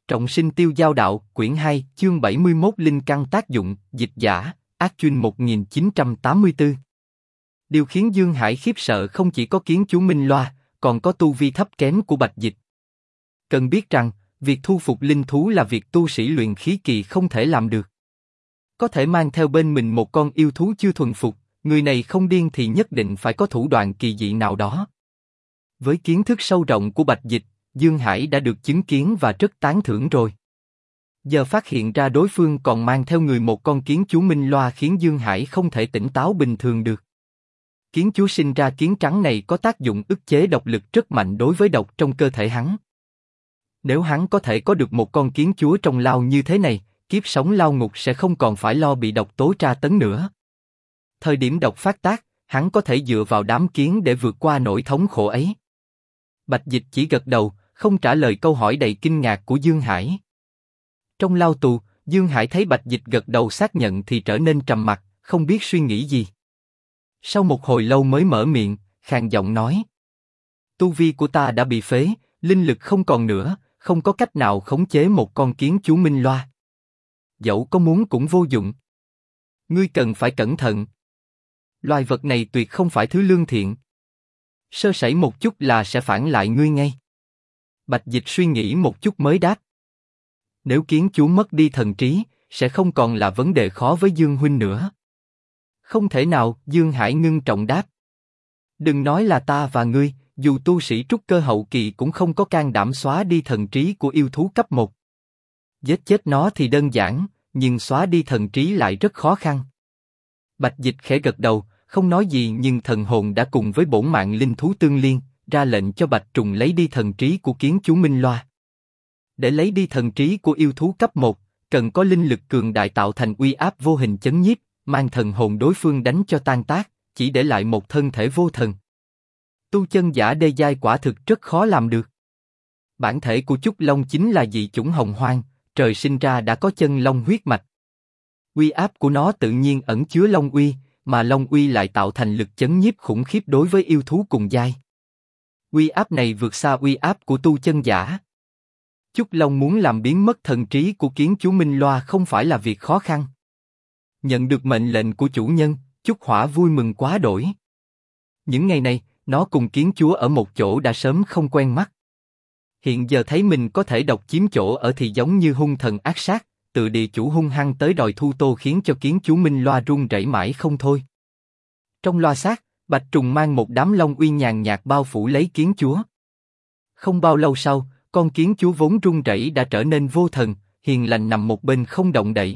Trọng sinh tiêu giao đạo, quyển 2, chương 71 Linh căn tác dụng, dịch giả, Ác Chuyên 1984. Điều khiến Dương Hải khiếp sợ không chỉ có kiến chú Minh Loa, còn có tu vi thấp kém của Bạch Dịch. Cần biết rằng, việc thu phục linh thú là việc tu sĩ luyện khí kỳ không thể làm được. Có thể mang theo bên mình một con yêu thú chưa thuần phục, người này không điên thì nhất định phải có thủ đoạn kỳ dị nào đó. Với kiến thức sâu rộng của Bạch Dịch, Dương Hải đã được chứng kiến và rất tán thưởng rồi. Giờ phát hiện ra đối phương còn mang theo người một con kiến chú Minh Loa khiến Dương Hải không thể tỉnh táo bình thường được. Kiến chú sinh ra kiến trắng này có tác dụng ức chế độc lực rất mạnh đối với độc trong cơ thể hắn. Nếu hắn có thể có được một con kiến chúa trong lao như thế này, kiếp sống lao ngục sẽ không còn phải lo bị độc tố tra tấn nữa. Thời điểm độc phát tác, hắn có thể dựa vào đám kiến để vượt qua nỗi thống khổ ấy. Bạch Dịch chỉ gật đầu, không trả lời câu hỏi đầy kinh ngạc của Dương Hải. Trong lao tù, Dương Hải thấy Bạch Dịch gật đầu xác nhận thì trở nên trầm mặc, không biết suy nghĩ gì. Sau một hồi lâu mới mở miệng, khàn giọng nói: Tu vi của ta đã bị phế, linh lực không còn nữa, không có cách nào khống chế một con kiến chú Minh Loa. Dẫu có muốn cũng vô dụng. Ngươi cần phải cẩn thận. Loài vật này tuyệt không phải thứ lương thiện. Sơ sẩy một chút là sẽ phản lại ngươi ngay. Bạch Dịch suy nghĩ một chút mới đáp: Nếu kiến chú mất đi thần trí, sẽ không còn là vấn đề khó với Dương huynh nữa. Không thể nào, Dương Hải ngưng trọng đáp. Đừng nói là ta và ngươi, dù tu sĩ trúc cơ hậu kỳ cũng không có can đảm xóa đi thần trí của yêu thú cấp 1. Giết chết nó thì đơn giản, nhưng xóa đi thần trí lại rất khó khăn. Bạch Dịch khẽ gật đầu, không nói gì nhưng thần hồn đã cùng với bổn mạng linh thú tương liên, ra lệnh cho Bạch Trùng lấy đi thần trí của kiến chú Minh Loa. Để lấy đi thần trí của yêu thú cấp 1, cần có linh lực cường đại tạo thành uy áp vô hình chấn nhiếp, mang thần hồn đối phương đánh cho tan tác, chỉ để lại một thân thể vô thần. Tu chân giả đê giai quả thực rất khó làm được. Bản thể của Chúc Long chính là dị chủng hồng hoang, trời sinh ra đã có chân long huyết mạch. Uy áp của nó tự nhiên ẩn chứa long uy, mà long uy lại tạo thành lực chấn nhiếp khủng khiếp đối với yêu thú cùng giai. Uy áp này vượt xa uy áp của tu chân giả. Chúc Long muốn làm biến mất thần trí của kiến chú Minh Loa không phải là việc khó khăn. Nhận được mệnh lệnh của chủ nhân, Chúc Hỏa vui mừng quá đỗi. Những ngày này, nó cùng kiến chúa ở một chỗ đã sớm không quen mắt. Hiện giờ thấy mình có thể độc chiếm chỗ ở thì giống như hung thần ác sát, tự địa chủ hung hăng tới đòi thu tô khiến cho kiến chú Minh Loa run rẩy mãi không thôi. Trong loa xác, Bạch Trùng mang một đám long uy nhàn nhạt bao phủ lấy kiến chúa. Không bao lâu sau, con kiến chúa vốn run rẩy đã trở nên vô thần, hiền lành nằm một bên không động đậy.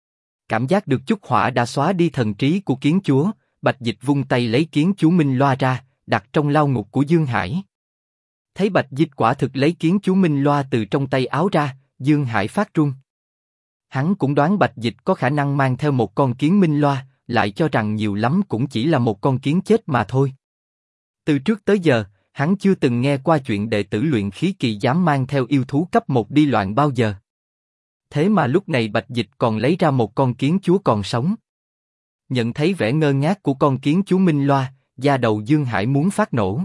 Cảm giác được Chúc Hỏa đã xóa đi thần trí của kiến chúa, Bạch Dịch vung tay lấy kiến chú Minh Loa ra, đặt trong lao ngục của Dương Hải. Thấy Bạch Dịch quả thực lấy kiến chú Minh Loa từ trong tay áo ra, Dương Hải phát run. Hắn cũng đoán Bạch Dịch có khả năng mang theo một con kiến Minh Loa, lại cho rằng nhiều lắm cũng chỉ là một con kiến chết mà thôi. Từ trước tới giờ, hắn chưa từng nghe qua chuyện đệ tử luyện khí kỳ dám mang theo yêu thú cấp 1 đi loạn bao giờ. Thế mà lúc này Bạch Dịch còn lấy ra một con kiến chúa còn sống. Nhận thấy vẻ ngơ ngác của con kiến chúa Minh Loa, da đầu Dương Hải muốn phát nổ.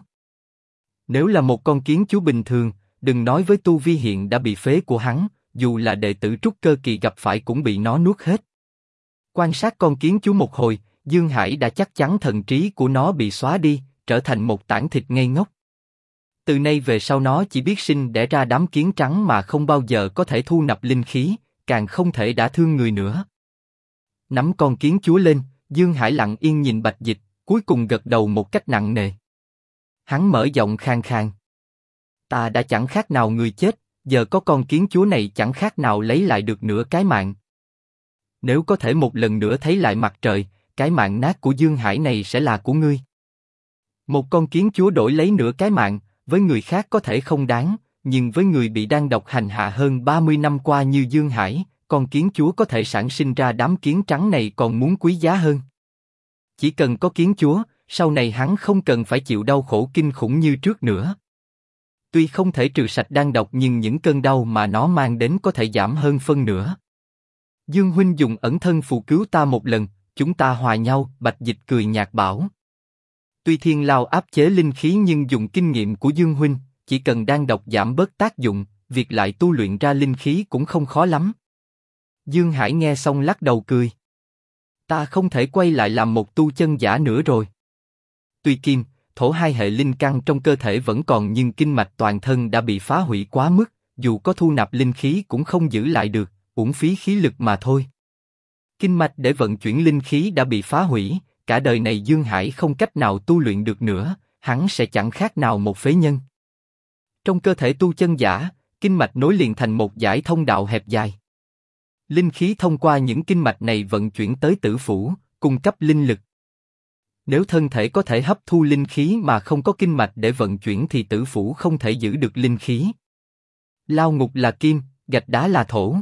Nếu là một con kiến chúa bình thường, đừng nói với tu vi hiện đã bị phế của hắn, dù là đệ tử trúc cơ kỳ gặp phải cũng bị nó nuốt hết. Quan sát con kiến chúa một hồi, Dương Hải đã chắc chắn thần trí của nó bị xóa đi, trở thành một tảng thịt ngây ngốc. Từ nay về sau nó chỉ biết sinh đẻ ra đám kiến trắng mà không bao giờ có thể thu nạp linh khí, càng không thể đả thương người nữa. Nắm con kiến chúa lên, Dương Hải lặng yên nhìn Bạch Dịch, cuối cùng gật đầu một cách nặng nề. Hắn mở giọng khàn khàn: Ta đã chẳng khác nào người chết, giờ có con kiến chúa này chẳng khác nào lấy lại được nửa cái mạng. Nếu có thể một lần nữa thấy lại mặt trời, cái mạng nát của Dương Hải này sẽ là của ngươi. Một con kiến chúa đổi lấy nửa cái mạng, với người khác có thể không đáng, nhưng với người bị đang độc hành hạ hơn 30 năm qua như Dương Hải, con kiến chúa có thể sản sinh ra đám kiến trắng này còn muốn quý giá hơn. Chỉ cần có kiến chúa, sau này hắn không cần phải chịu đau khổ kinh khủng như trước nữa. Tuy không thể trừ sạch đan độc nhưng những cơn đau mà nó mang đến có thể giảm hơn phân nửa. Dương huynh dùng ẩn thân phù cứu ta một lần, chúng ta hòa nhau. Bạch Dịch cười nhạt bảo. Tuy thiên lao áp chế linh khí nhưng dùng kinh nghiệm của Dương huynh, chỉ cần đan độc giảm bớt tác dụng, việc lại tu luyện ra linh khí cũng không khó lắm. Dương Hải nghe xong lắc đầu cười. Ta không thể quay lại làm một tu chân giả nữa rồi. Tuy kim, thổ hai hệ linh căn trong cơ thể vẫn còn nhưng kinh mạch toàn thân đã bị phá hủy quá mức, dù có thu nạp linh khí cũng không giữ lại được, uổng phí khí lực mà thôi. Kinh mạch để vận chuyển linh khí đã bị phá hủy, cả đời này Dương Hải không cách nào tu luyện được nữa, hắn sẽ chẳng khác nào một phế nhân. Trong cơ thể tu chân giả, kinh mạch nối liền thành một dải thông đạo hẹp dài. Linh khí thông qua những kinh mạch này vận chuyển tới tử phủ, cung cấp linh lực. Nếu thân thể có thể hấp thu linh khí mà không có kinh mạch để vận chuyển thì tử phủ không thể giữ được linh khí. Lao ngục là kim, gạch đá là thổ.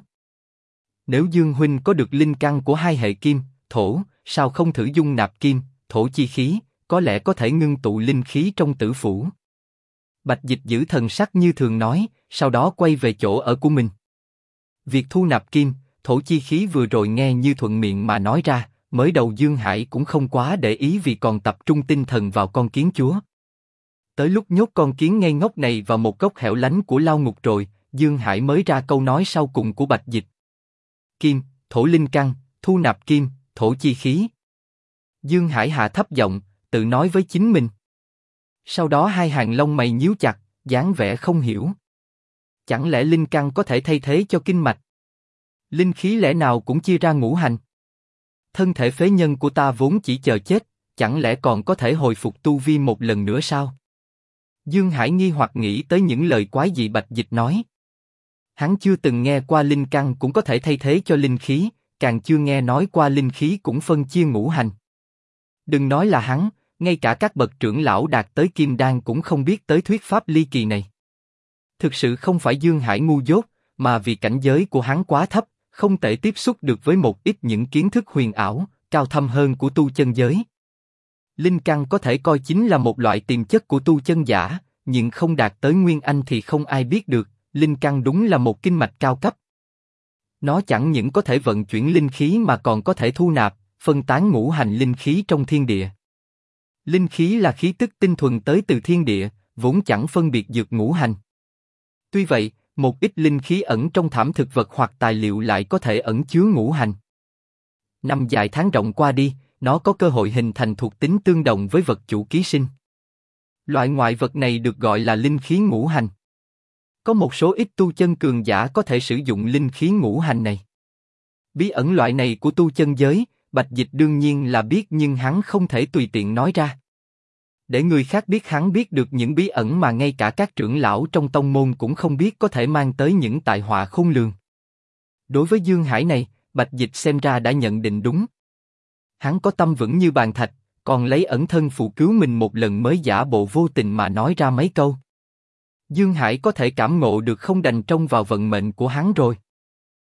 Nếu Dương huynh có được linh căn của hai hệ kim, thổ, sao không thử dung nạp kim, thổ chi khí, có lẽ có thể ngưng tụ linh khí trong tử phủ. Bạch Dịch giữ thần sắc như thường nói, sau đó quay về chỗ ở của mình. Việc thu nạp kim, thổ chi khí vừa rồi nghe như thuận miệng mà nói ra, mới đầu Dương Hải cũng không quá để ý vì còn tập trung tinh thần vào con kiến chúa. Tới lúc nhốt con kiến ngây ngốc này vào một góc hẻo lánh của lao ngục rồi, Dương Hải mới ra câu nói sau cùng của Bạch Dịch. Kim, thổ linh căn, thu nạp kim, thổ chi khí. Dương Hải hạ thấp giọng, tự nói với chính mình. Sau đó hai hàng lông mày nhíu chặt, dáng vẻ không hiểu. Chẳng lẽ linh căn có thể thay thế cho kinh mạch? Linh khí lẽ nào cũng chia ra ngũ hành? Thân thể phế nhân của ta vốn chỉ chờ chết, chẳng lẽ còn có thể hồi phục tu vi một lần nữa sao? Dương Hải nghi hoặc nghĩ tới những lời quái dị Bạch Dịch nói. Hắn chưa từng nghe qua linh căn cũng có thể thay thế cho linh khí, càng chưa nghe nói qua linh khí cũng phân chia ngũ hành. Đừng nói là hắn, ngay cả các bậc trưởng lão đạt tới kim đan cũng không biết tới thuyết pháp ly kỳ này. Thực sự không phải Dương Hải ngu dốt, mà vì cảnh giới của hắn quá thấp, không thể tiếp xúc được với một ít những kiến thức huyền ảo, cao thâm hơn của tu chân giới. Linh căn có thể coi chính là một loại tiềm chất của tu chân giả, nhưng không đạt tới nguyên anh thì không ai biết được. Linh căn đúng là một kinh mạch cao cấp. Nó chẳng những có thể vận chuyển linh khí mà còn có thể thu nạp, phân tán ngũ hành linh khí trong thiên địa. Linh khí là khí tức tinh thuần tới từ thiên địa, vốn chẳng phân biệt dược ngũ hành. Tuy vậy, một ít linh khí ẩn trong thảm thực vật hoặc tài liệu lại có thể ẩn chứa ngũ hành. Năm dài tháng rộng qua đi, nó có cơ hội hình thành thuộc tính tương đồng với vật chủ ký sinh. Loại ngoại vật này được gọi là linh khí ngũ hành. Có một số ít tu chân cường giả có thể sử dụng linh khí ngũ hành này. Bí ẩn loại này của tu chân giới, Bạch Dịch đương nhiên là biết nhưng hắn không thể tùy tiện nói ra. Để người khác biết hắn biết được những bí ẩn mà ngay cả các trưởng lão trong tông môn cũng không biết có thể mang tới những tai họa khôn lường. Đối với Dương Hải này, Bạch Dịch xem ra đã nhận định đúng. Hắn có tâm vững như bàn thạch, còn lấy ẩn thân phụ cứu mình một lần mới giả bộ vô tình mà nói ra mấy câu. Dương Hải có thể cảm ngộ được không đành trông vào vận mệnh của hắn rồi.